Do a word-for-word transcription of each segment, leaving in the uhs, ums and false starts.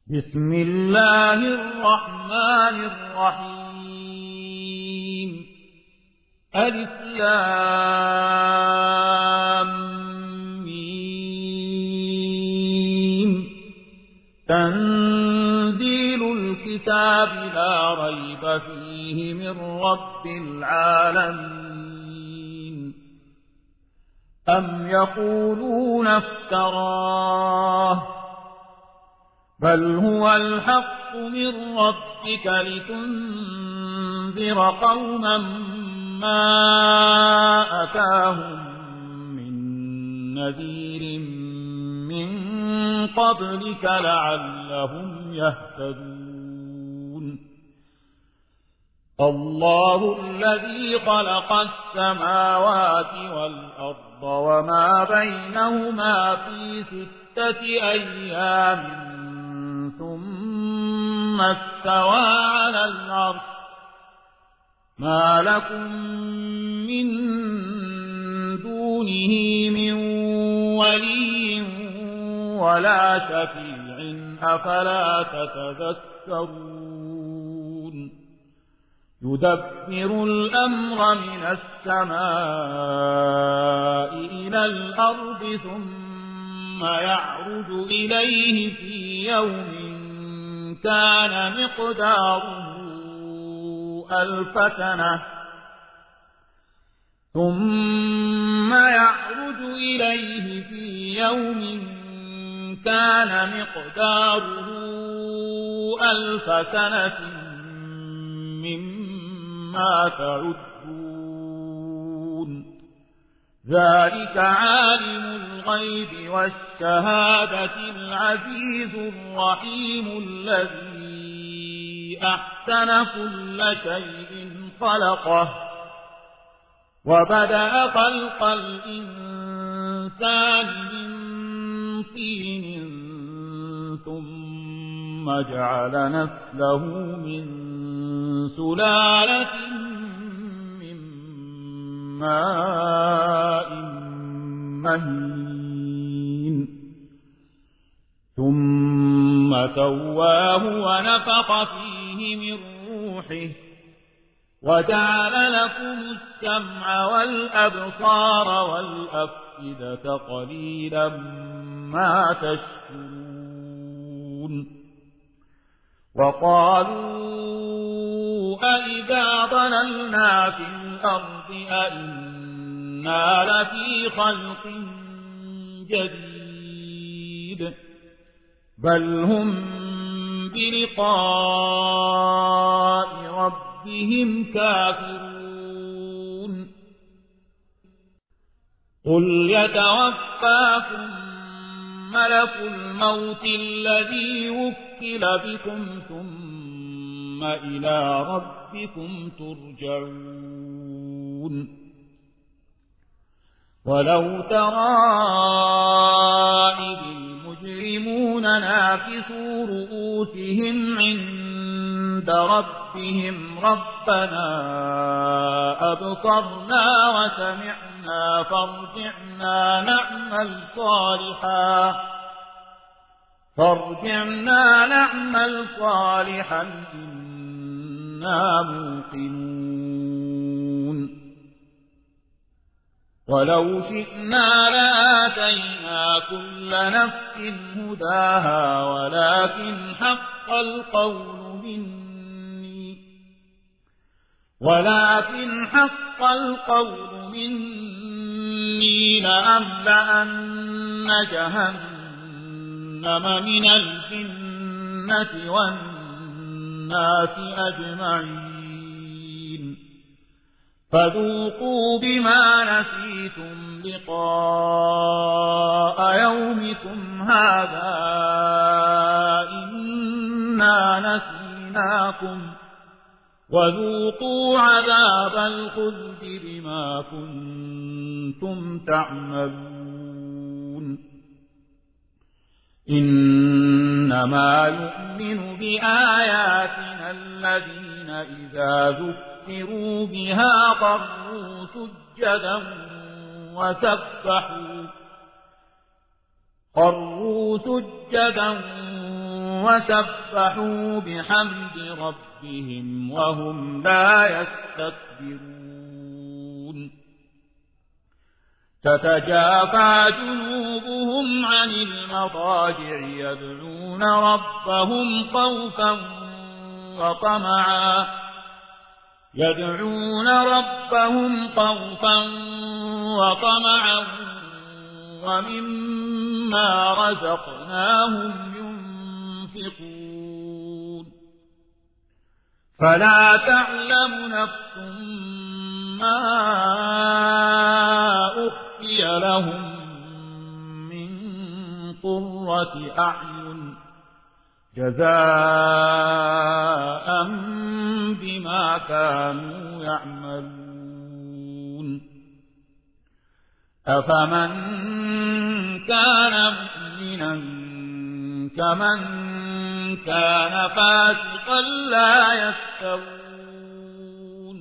بسم الله الرحمن الرحيم. ألف لام ميم. تنزيل الكتاب لا ريب فيه من رب العالمين. أم يقولون افتراه بل هو الحق من ربك لتنذر قوما ما أتاهم من نذير من قبلك لعلهم يهتدون. الله الذي خلق السماوات والأرض وما بينهما في ستة أيام ثم استوى على العرش. ما لكم من دونه من ولي ولا شفيع أفلا تتذكرون. يدبر الأمر من السماء إلى الأرض ثم يعرج إليه في يوم كان مقداره ألف سنة ثم يعرج إليه في يوم كان مقداره ألف سنة مما تعدون. ذلك عالم الغيب والشهادة العزيز الرحيم الذي أحسن كل شيء خلقه وبدأ خلق الإنسان من طين ثم جعل نسله من سلالة ماء مهين ثم سواه ونفخ فيه من روحه وجعل لكم السمع والأبصار والأفئدة قليلا ما تشكرون. وقالوا أئذا ضللنا في الأرض أئنا لفي خلق جديد بل هم بلقاء ربهم كافرون. قل يتوفاكم ملك الموت الذي وكل بكم ثم إلى ربكم ترجعون. ولو ترى إذ المجرمون ناكسوا رؤوسهم عند ربهم ربنا أبصرنا وسمعنا فارجعنا نعمل صالحا فارجعنا نعمل صالحا إنا موقنون. ولو شئنا لآتينا كل نفس هداها ولكن حق القول مني ولكن حق القول مني لأملأن جهنم من الجنة والناس أجمعين. فذوقوا بما نسيتم لقاء يومكم هذا إنا نسيناكم وذوقوا عذاب الخلد بما كنتم تعملون. إنما يؤمن بآياتنا الذين إذا ذكروا بها خروا سجدا وسبحوا خروا سجدا وسبحوا بحمد ربهم وهم لا يستكبرون تتجافى جنوبهم عن المضاجع يدعون ربهم خوفا وطمعا يدعون ربهم خوفا وطمعا ومما رزقناهم ينفقون فلا تعلم نفس ما أخفي لهم من قرة أعين جزاء بما كانوا يعملون أفمن كان مؤمنا كمن كان فاسقا لا يستوون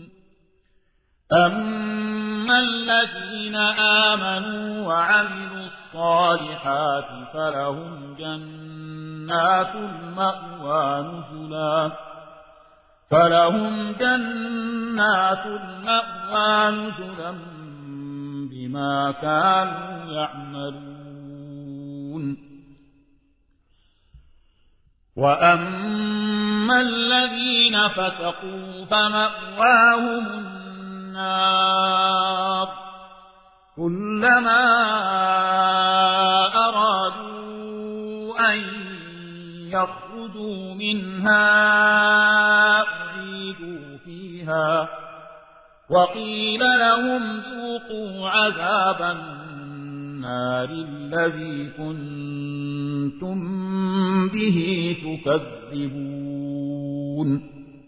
أما الذين آمنوا وعملوا الصالحات فلهم جنات المأوى نزلا فلهم جنات المأوى نزلا بما كانوا يعملون وأما الذين فسقوا فمأواهم النار كلما أرادوا أن يخرجوا منها أعيدوا فيها وقيل لهم ذوقوا عذاب النار الذي كنتم به تكذبون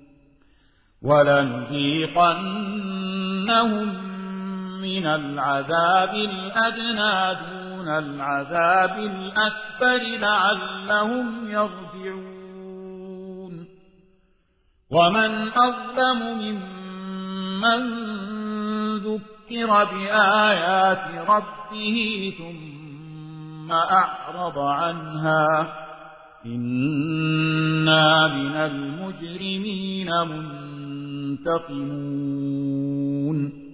ولنذيقنهم من العذاب الأدنى دون العذاب الأكبر لعلهم يرجعون ومن أظلم ممن ذكر بآيات ربه ثم أعرض عنها إنا من المجرمين منتقمون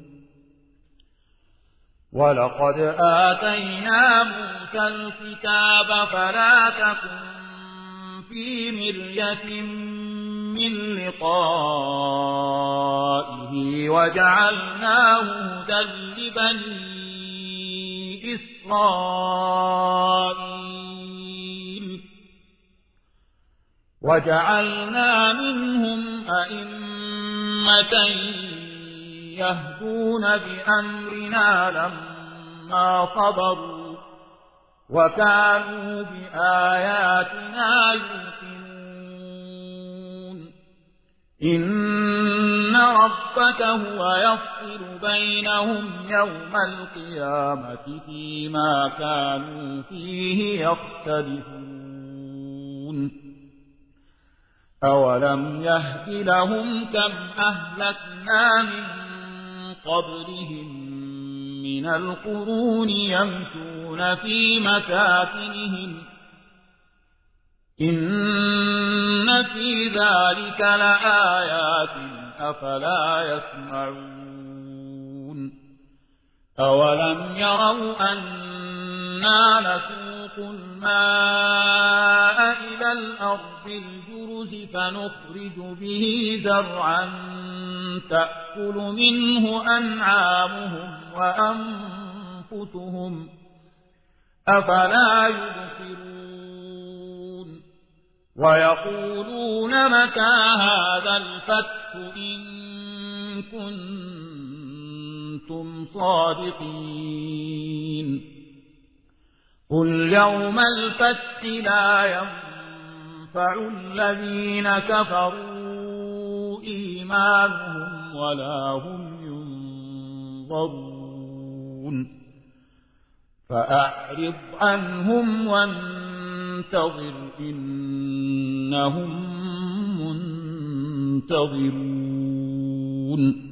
ولقد آتينا موسى الكتاب فلا تكن في مرية من لقائه وجعلناه هدى لبني إسرائيل وجعلنا منهم أئمة يهدون بأمرنا لما صبروا وكانوا بآياتنا يوقنون إن ربك هو يفصل بينهم يوم القيامة فيما كانوا فيه يختلفون أولم يهد لهم كم أهلكنا من قبلهم من القرون يمشون في مساكنهم إن في ذلك لآيات أفلا يسمعون أولم يروا أنا نسوق الماء إلى الأرض الجرز فنخرج به زرعا تأكل منه أنعامهم وأنفسهم أفلا يبصرون ويقولون متى هذا الفتح إن كنتم صادقين قل يوم الفتح لا ينفع الذين كفروا إيمانهم ولا هم ينظرون فأعرض عنهم وانتظر إنهم منتظرون